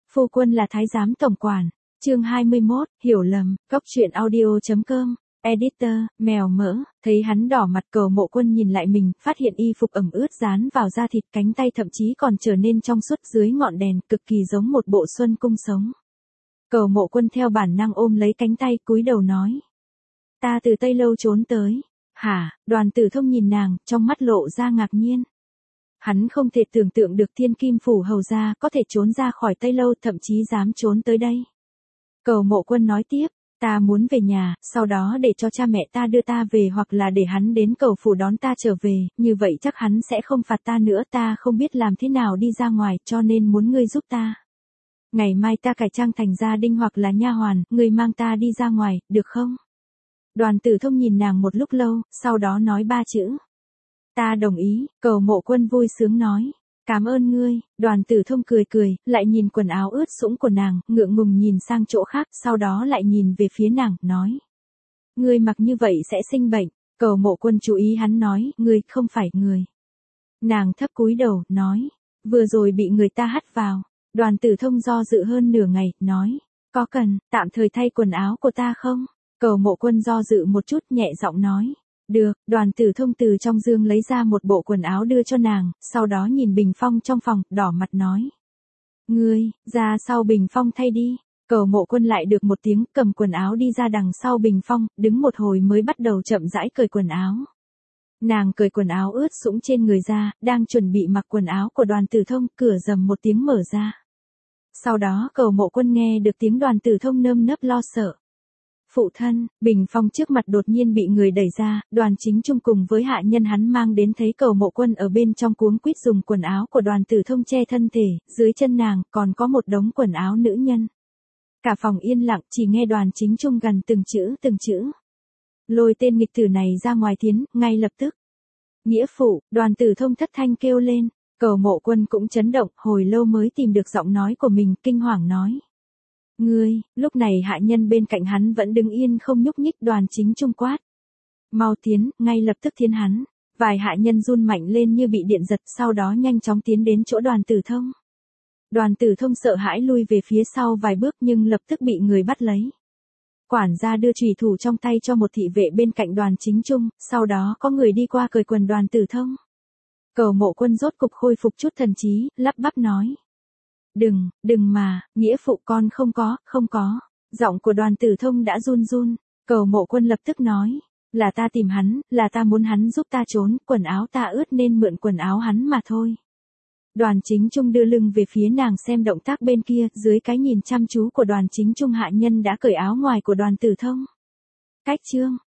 Phu quân là thái giám tổng quản. Chương 21, hiểu lầm, Cốc truyện audio.com. Editor, mèo mỡ, thấy hắn đỏ mặt. Cầu Mộ Quân nhìn lại mình, phát hiện y phục ẩm ướt dán vào da thịt, cánh tay thậm chí còn trở nên trong suốt dưới ngọn đèn, cực kỳ giống một bộ xuân cung sống. Cầu Mộ Quân theo bản năng ôm lấy cánh tay, cúi đầu nói. Ta từ Tây Lâu trốn tới. Hả? Đoàn Tử Thông nhìn nàng, trong mắt lộ ra ngạc nhiên. Hắn không thể tưởng tượng được Thiên Kim Phủ hầu gia có thể trốn ra khỏi Tây Lâu, thậm chí dám trốn tới đây. Cầu Mộ Quân nói tiếp, ta muốn về nhà, sau đó để cho cha mẹ ta đưa ta về, hoặc là để hắn đến Cầu Phủ đón ta trở về, như vậy chắc hắn sẽ không phạt ta nữa. Ta không biết làm thế nào đi ra ngoài, cho nên muốn ngươi giúp ta. Ngày mai ta cải trang thành gia đình hoặc là nha hoàn, ngươi mang ta đi ra ngoài, được không? Đoàn Tử Thông nhìn nàng một lúc lâu, sau đó nói 3 chữ. Ta đồng ý. Cầu Mộ Quân vui sướng nói. Cảm ơn ngươi. Đoàn Tử Thông cười cười, lại nhìn quần áo ướt sũng của nàng, ngượng ngùng nhìn sang chỗ khác, sau đó lại nhìn về phía nàng, nói. Ngươi mặc như vậy sẽ sinh bệnh. Cầu Mộ Quân chú ý hắn nói, ngươi không phải người. Nàng thấp cúi đầu, nói. Vừa rồi bị người ta hắt vào. Đoàn Tử Thông do dự hơn nửa ngày, nói. Có cần, tạm thời thay quần áo của ta không? Cầu Mộ Quân do dự một chút, nhẹ giọng nói. Được. Đoàn Tử Thông từ trong dương lấy ra một bộ quần áo đưa cho nàng, sau đó nhìn bình phong trong phòng, đỏ mặt nói. Ngươi, ra sau bình phong thay đi. Cầu Mộ Quân lại được một tiếng, cầm quần áo đi ra đằng sau bình phong, đứng một hồi mới bắt đầu chậm rãi cởi quần áo. Nàng cởi quần áo ướt sũng trên người ra, đang chuẩn bị mặc quần áo của Đoàn Tử Thông, cửa rầm một tiếng mở ra. Sau đó Cầu Mộ Quân nghe được tiếng Đoàn Tử Thông nơm nớp lo sợ. Phụ thân, bình phong trước mặt đột nhiên bị người đẩy ra, Đoàn Chính Trung cùng với hạ nhân hắn mang đến thấy Cầu Mộ Quân ở bên trong cuống quýt dùng quần áo của Đoàn Tử Thông che thân thể, dưới chân nàng còn có một đống quần áo nữ nhân. Cả phòng yên lặng, chỉ nghe Đoàn Chính Trung gằn từng chữ. Lôi tên nghịch tử này ra ngoài tiến, ngay lập tức. Nghĩa phụ, Đoàn Tử Thông thất thanh kêu lên. Cầu Mộ Quân cũng chấn động, hồi lâu mới tìm được giọng nói của mình, kinh hoàng nói. Ngươi, lúc này hạ nhân bên cạnh hắn vẫn đứng yên không nhúc nhích. Đoàn Chính Trung quát. Mau tiến, ngay lập tức tiến hắn. Vài hạ nhân run mạnh lên như bị điện giật, sau đó nhanh chóng tiến đến chỗ Đoàn Tử Thông. Đoàn Tử Thông sợ hãi lui về phía sau vài bước nhưng lập tức bị người bắt lấy. Quản gia đưa chùy thủ trong tay cho một thị vệ bên cạnh Đoàn Chính Trung, sau đó có người đi qua cởi quần Đoàn Tử Thông. Cầu Mộ Quân rốt cục khôi phục chút thần trí, lắp bắp nói. Đừng mà, nghĩa phụ con không có. Giọng của Đoàn Tử Thông đã run. Cầu Mộ Quân lập tức nói. Là ta tìm hắn, là ta muốn hắn giúp ta trốn, quần áo ta ướt nên mượn quần áo hắn mà thôi. Đoàn Chính Trung đưa lưng về phía nàng xem động tác bên kia, dưới cái nhìn chăm chú của Đoàn Chính Trung hạ nhân đã cởi áo ngoài của Đoàn Tử Thông. Cách chương